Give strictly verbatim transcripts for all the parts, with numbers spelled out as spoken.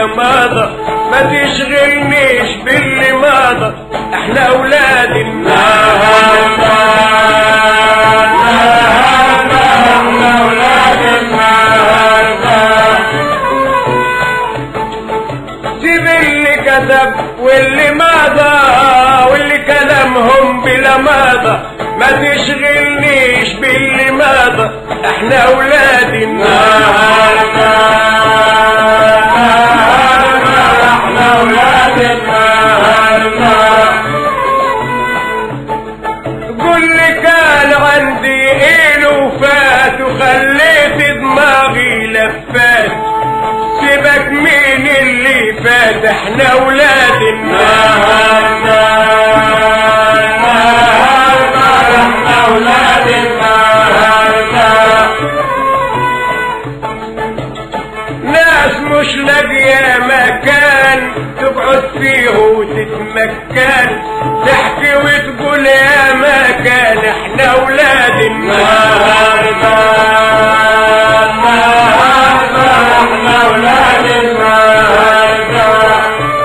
بلا ماضى، ما تشغلنيش باللي ماضى، احنا اولاد النهارده، احنا اولاد النهارده. سيب اللي كذب واللي ماضى واللي كلامهم بلا ماضى، ما تشغلنيش باللي ماضى، احنا اولاد النهارده، احنا اولاد النهارده. قول لي كان عندي ايه وفات وخليت دماغي لفات، سيبك مين اللي فات، احنا اولاد النهارده، احنا اولاد النهارده. ناس مش لاقيه مكان تقعد فيه وتتمكن، تحكي وتقول يا مكان، احنا اولاد النهارده، احنا اولاد النهارده.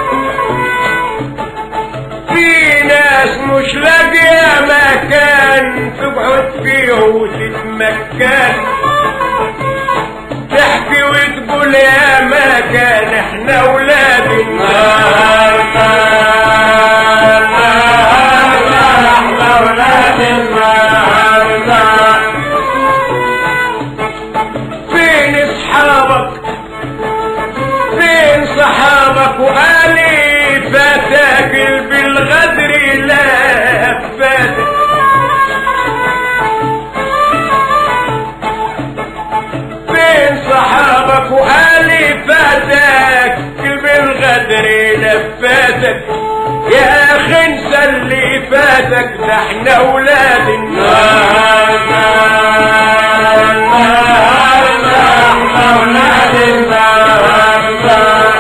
في ناس مش لاقيه مكان تقعد فيه وتتمكن، تحكي وتقول يا مكان، احنا اولاد النهارده، احنا اولاد النهارده. فين اصحابك فين صحابك وآلي فاتك بالغدر لا فاتك، فين صحابك وآلي فاتك بالغدر لفاتك، يا اخي انسى اللي فاتك، ده احنا اولاد النهارده، احنا اولاد النهارده.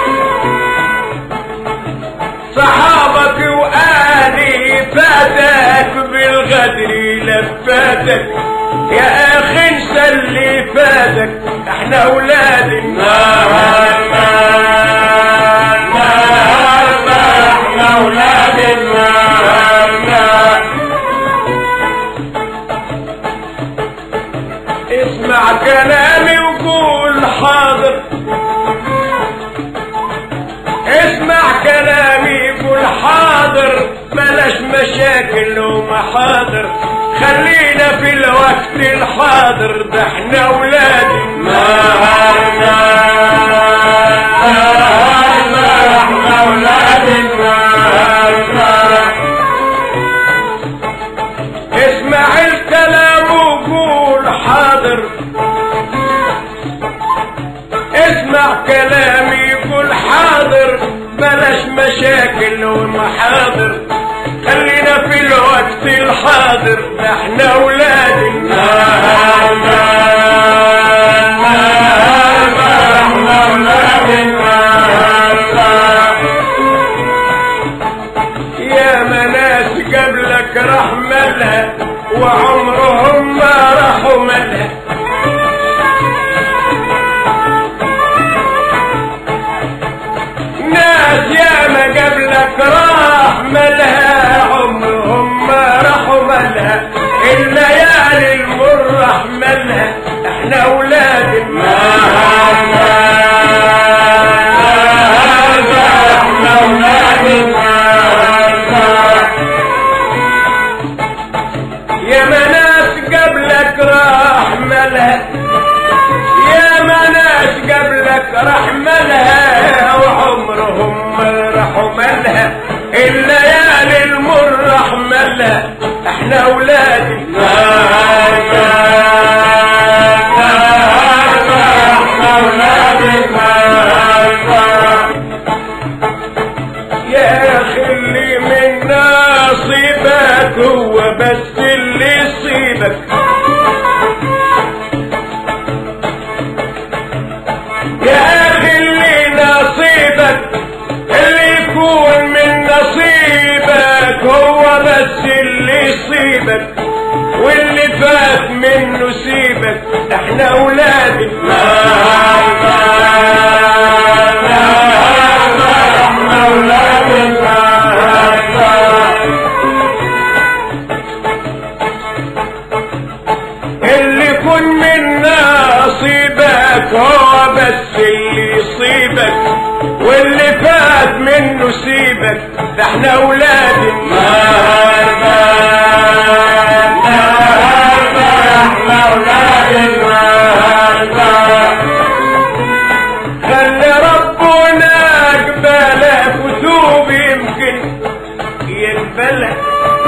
صحابك وآلي فاتك بالغدر لفاتك، يا اخي انسى اللي فاتك، احنا اولاد النهارده، احنا اولاد النهارده. اسمع كلامي وقول حاضر، اسمع كلامي وقول حاضر، بلاش مشاكل ومحاضر، خلينا في الوقت الحاضر، ده احنا اولاد النهارده، احنا اولاد النهارده. اسمع الكلام وقول حاضر، اسمع كلامي وقول حاضر، بلاش مشاكل ومحاضر، خلينا في الوقت الحاضر، ده احنا اولاد النهارده، احنا اولاد النهارده. يا مناس قبلك راح مالها وعمرهم ما راحوا مالها، ناس ياما قبلك راح مالها عمرهم ما راحوا مالها، الليالي المر راح مالها، احنا اولاد النهارده، احنا اولاد النهارده. يا مناس قبلك راح مالها، يا مناس قبلك راح مالها وعمرهم ما راحوا مالها، الليالي المر راح مالها، احنا اولاد النهارده، احنا اولاد النهارده. يا اخي اللي من نصيبك هو بس اللي يصيبك، يا اخي اللي نصيبك اللي يكون من نصيبك هو بس اللي يصيبك، واللي فات منه سيبك، احنا اولاد النهارده. احنا اولاد النهارده النهارده احنا اولاد النهارده خلي ربنا قبالك وتوب يمكن يقبلك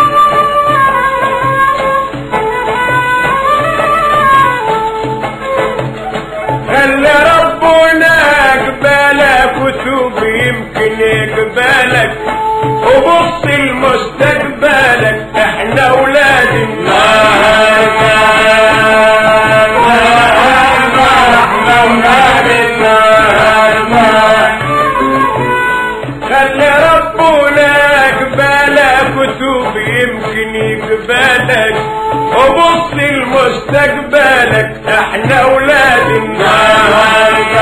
خلي ربنا قبالك وتوب يمكن يقبلك وبص لمستقبلك احنا اولاد النهارده احنا اولاد النهارده خلي ربنا قبالك وتوب يمكن يقبلك وبص لمستقبلك احنا اولاد النهارده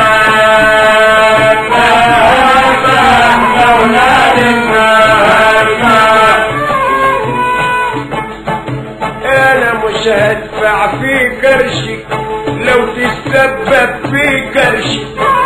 احنا اولاد النهارده انا مش هدفع في قرشي لو تسبب في قرشي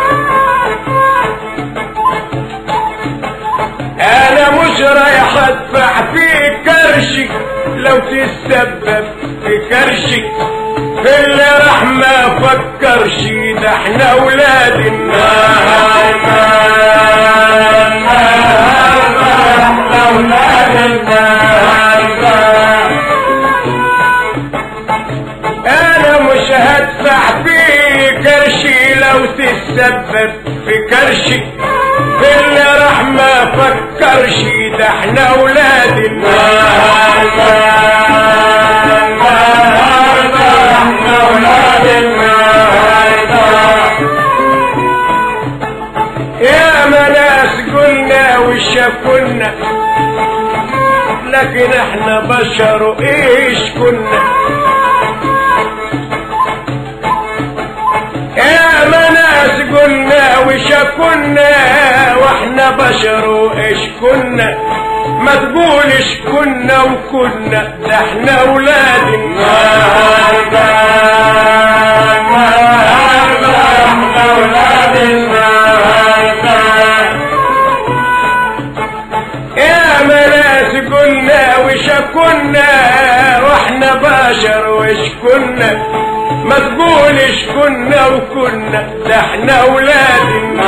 انا مش رايح ادفع في كرشي لو تسبب في كرشي في اللي راح ما فكرش ده احنا اولاد النهارده احنا اولاد النهارده انا مش هدفع في كرشي لو تسبب في كرشي في اللي راح ما فكرش ده احنا اولاد النهارده احنا اولاد النهارده يا ما ناس قلنا وشافونا لكن احنا بشر وايش كنا يا ما ناس قلنا وشافونا واحنا بشر وايش كنا ما تقولش كنا وكنا ده احنا اولاد النهارده احنا اولاد النهارده يا ما ناس قلنا وشافونا واحنا بشر وايش كنا ما تقولش كنا وكنا ده احنا اولاد النهارده